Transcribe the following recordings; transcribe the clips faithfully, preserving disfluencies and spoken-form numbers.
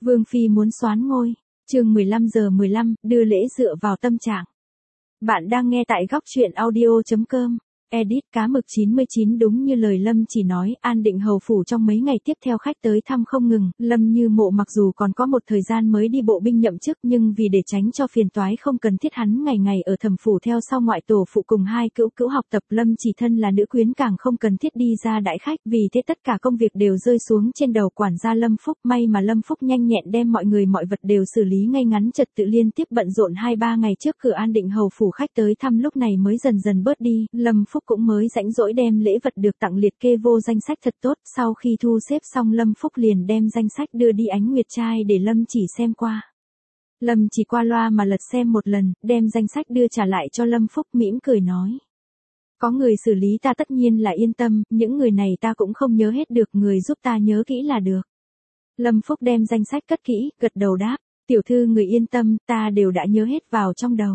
Vương Phi muốn soán ngôi. Chương mười lăm giờ mười lăm, đưa lễ dựa vào tâm trạng. Bạn đang nghe tại góc truyện audio chấm com. Edit cá mực chín mươi chín. Đúng như lời Lâm chỉ nói, An Định hầu phủ trong mấy ngày tiếp theo khách tới thăm không ngừng. Lâm Như Mộ mặc dù còn có một thời gian mới đi bộ binh nhậm chức, nhưng vì để tránh cho phiền toái không cần thiết hắn ngày ngày ở Thẩm phủ theo sau ngoại tổ phụ cùng hai cữu cữu học tập. Lâm chỉ thân là nữ quyến càng không cần thiết đi ra đãi khách, vì thế tất cả công việc đều rơi xuống trên đầu quản gia Lâm Phúc. May mà Lâm Phúc nhanh nhẹn đem mọi người mọi vật đều xử lý ngay ngắn, trật tự liên tiếp bận rộn hai ba ngày trước cửa An Định hầu phủ khách tới thăm lúc này mới dần dần bớt đi. Lâm Phúc cũng mới rãnh rỗi đem lễ vật được tặng liệt kê vô danh sách thật tốt. Sau khi thu xếp xong, Lâm Phúc liền đem danh sách đưa đi Ánh Nguyệt trai để Lâm chỉ xem qua. Lâm chỉ qua loa mà lật xem một lần, đem danh sách đưa trả lại cho Lâm Phúc, mỉm cười nói: có người xử lý ta tất nhiên là yên tâm, những người này ta cũng không nhớ hết được, người giúp ta nhớ kỹ là được. Lâm Phúc đem danh sách cất kỹ, gật đầu đáp: tiểu thư người yên tâm, ta đều đã nhớ hết vào trong đầu.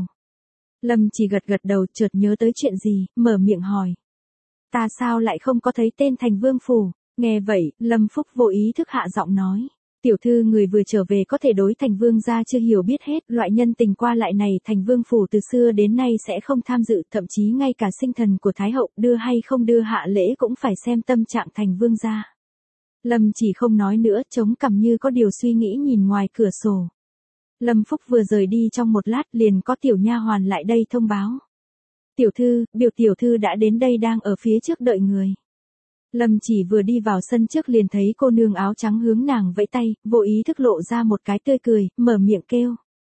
Lâm chỉ gật gật đầu, chợt nhớ tới chuyện gì, mở miệng hỏi: ta sao lại không có thấy tên Thành Vương phủ? Nghe vậy, Lâm Phúc vô ý thức hạ giọng nói: tiểu thư người vừa trở về có thể đối Thành Vương gia chưa hiểu biết hết, loại nhân tình qua lại này Thành Vương phủ từ xưa đến nay sẽ không tham dự, thậm chí ngay cả sinh thần của Thái hậu đưa hay không đưa hạ lễ cũng phải xem tâm trạng Thành Vương gia. Lâm chỉ không nói nữa, chống cằm như có điều suy nghĩ nhìn ngoài cửa sổ. Lâm Phúc vừa rời đi trong một lát, liền có tiểu nha hoàn lại đây thông báo: tiểu thư, biểu tiểu thư đã đến đây, đang ở phía trước đợi người. Lâm chỉ vừa đi vào sân trước liền thấy cô nương áo trắng hướng nàng vẫy tay, vô ý thức lộ ra một cái tươi cười, mở miệng kêu: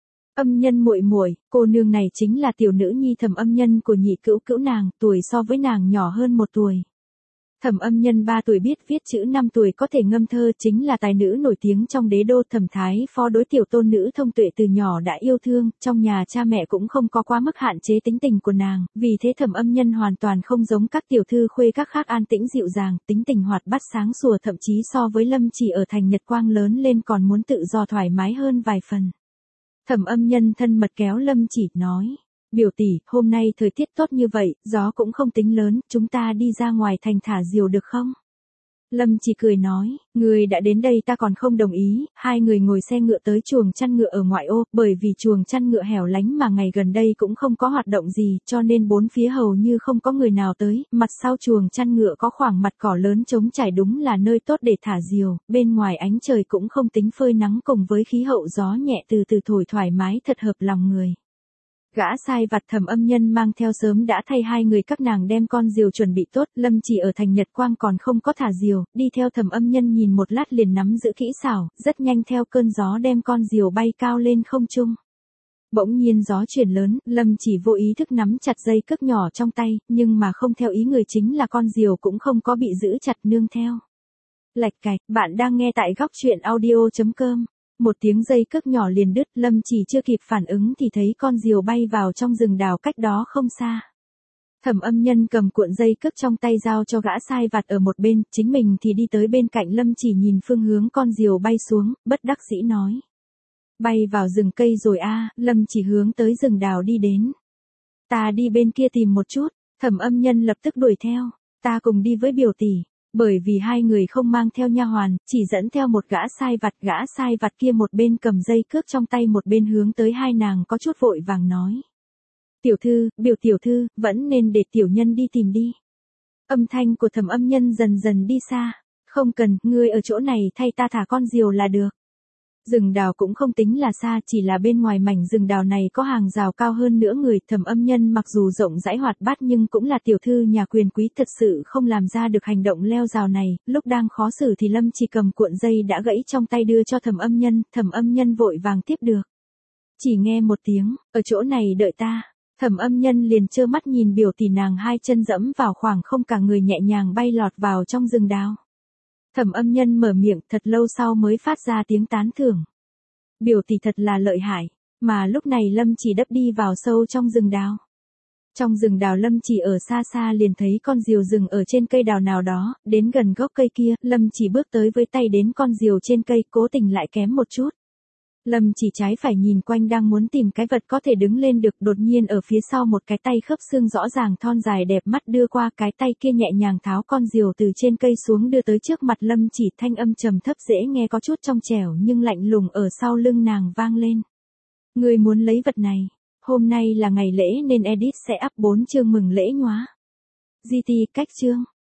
Âm Nhân muội muội. Cô nương này chính là tiểu nữ nhi Thẩm Âm Nhân của nhị cữu cữu nàng, tuổi so với nàng nhỏ hơn một tuổi. Thẩm Âm Nhân ba tuổi biết viết chữ, năm tuổi có thể ngâm thơ, chính là tài nữ nổi tiếng trong đế đô. Thẩm thái phó đối tiểu tôn nữ thông tuệ từ nhỏ đã yêu thương, trong nhà cha mẹ cũng không có quá mức hạn chế tính tình của nàng, vì thế Thẩm Âm Nhân hoàn toàn không giống các tiểu thư khuê các khác an tĩnh dịu dàng, tính tình hoạt bát sáng sủa, thậm chí so với Lâm chỉ ở thành Nhật Quang lớn lên còn muốn tự do thoải mái hơn vài phần. Thẩm Âm Nhân thân mật kéo Lâm chỉ, nói: biểu tỷ, hôm nay thời tiết tốt như vậy, gió cũng không tính lớn, chúng ta đi ra ngoài thành thả diều được không? Lâm chỉ cười nói: người đã đến đây ta còn không đồng ý. Hai người ngồi xe ngựa tới chuồng chăn ngựa ở ngoại ô, bởi vì chuồng chăn ngựa hẻo lánh mà ngày gần đây cũng không có hoạt động gì, cho nên bốn phía hầu như không có người nào tới. Mặt sau chuồng chăn ngựa có khoảng mặt cỏ lớn trống trải, đúng là nơi tốt để thả diều, bên ngoài ánh trời cũng không tính phơi nắng, cùng với khí hậu gió nhẹ từ từ thổi thoải mái thật hợp lòng người. Gã sai vặt Thẩm Âm Nhân mang theo sớm đã thay hai người các nàng đem con diều chuẩn bị tốt. Lâm chỉ ở thành Nhật Quang còn không có thả diều, đi theo Thẩm Âm Nhân nhìn một lát liền nắm giữ kỹ xảo, rất nhanh theo cơn gió đem con diều bay cao lên không trung. Bỗng nhiên gió chuyển lớn, Lâm chỉ vô ý thức nắm chặt dây cước nhỏ trong tay, nhưng mà không theo ý người, chính là con diều cũng không có bị giữ chặt nương theo. Lạch cạch, bạn đang nghe tại góc truyện audio chấm com. Một tiếng dây cước nhỏ liền đứt, Lâm chỉ chưa kịp phản ứng thì thấy con diều bay vào trong rừng đào cách đó không xa. Thẩm Âm Nhân cầm cuộn dây cước trong tay giao cho gã sai vặt ở một bên, chính mình thì đi tới bên cạnh Lâm chỉ nhìn phương hướng con diều bay xuống, bất đắc dĩ nói: bay vào rừng cây rồi a. Lâm chỉ hướng tới rừng đào đi đến. Ta đi bên kia tìm một chút. Thẩm Âm Nhân lập tức đuổi theo: ta cùng đi với biểu tỷ. Bởi vì hai người không mang theo nha hoàn, chỉ dẫn theo một gã sai vặt, gã sai vặt kia một bên cầm dây cước trong tay một bên hướng tới hai nàng có chút vội vàng nói: tiểu thư, biểu tiểu thư, vẫn nên để tiểu nhân đi tìm đi. Âm thanh của Thẩm Âm Nhân dần dần đi xa: không cần, ngươi ở chỗ này thay ta thả con diều là được. Rừng đào cũng không tính là xa, chỉ là bên ngoài mảnh rừng đào này có hàng rào cao hơn nữa người. Thẩm Âm Nhân mặc dù rộng rãi hoạt bát nhưng cũng là tiểu thư nhà quyền quý, thật sự không làm ra được hành động leo rào này. Lúc đang khó xử thì Lâm chỉ cầm cuộn dây đã gãy trong tay đưa cho Thẩm Âm Nhân, Thẩm Âm Nhân vội vàng tiếp được. Chỉ nghe một tiếng: ở chỗ này đợi ta. Thẩm Âm Nhân liền trơ mắt nhìn biểu tỷ nàng hai chân dẫm vào khoảng không, cả người nhẹ nhàng bay lọt vào trong rừng đào. Thẩm Âm Nhân mở miệng thật lâu sau mới phát ra tiếng tán thưởng: biểu tỷ thật là lợi hại. Mà lúc này Lâm chỉ đấp đi vào sâu trong rừng đào. Trong rừng đào Lâm chỉ ở xa xa liền thấy con diều dừng ở trên cây đào nào đó, đến gần gốc cây kia, Lâm chỉ bước tới với tay đến con diều trên cây, cố tình lại kém một chút. Lâm chỉ trái phải nhìn quanh đang muốn tìm cái vật có thể đứng lên được, đột nhiên ở phía sau một cái tay khớp xương rõ ràng thon dài đẹp mắt đưa qua, cái tay kia nhẹ nhàng tháo con diều từ trên cây xuống đưa tới trước mặt Lâm chỉ, thanh âm trầm thấp dễ nghe có chút trong trẻo nhưng lạnh lùng ở sau lưng nàng vang lên. Người muốn lấy vật này, hôm nay là ngày lễ nên edit sẽ up bốn chương mừng lễ nhóa. giê tê cách chương.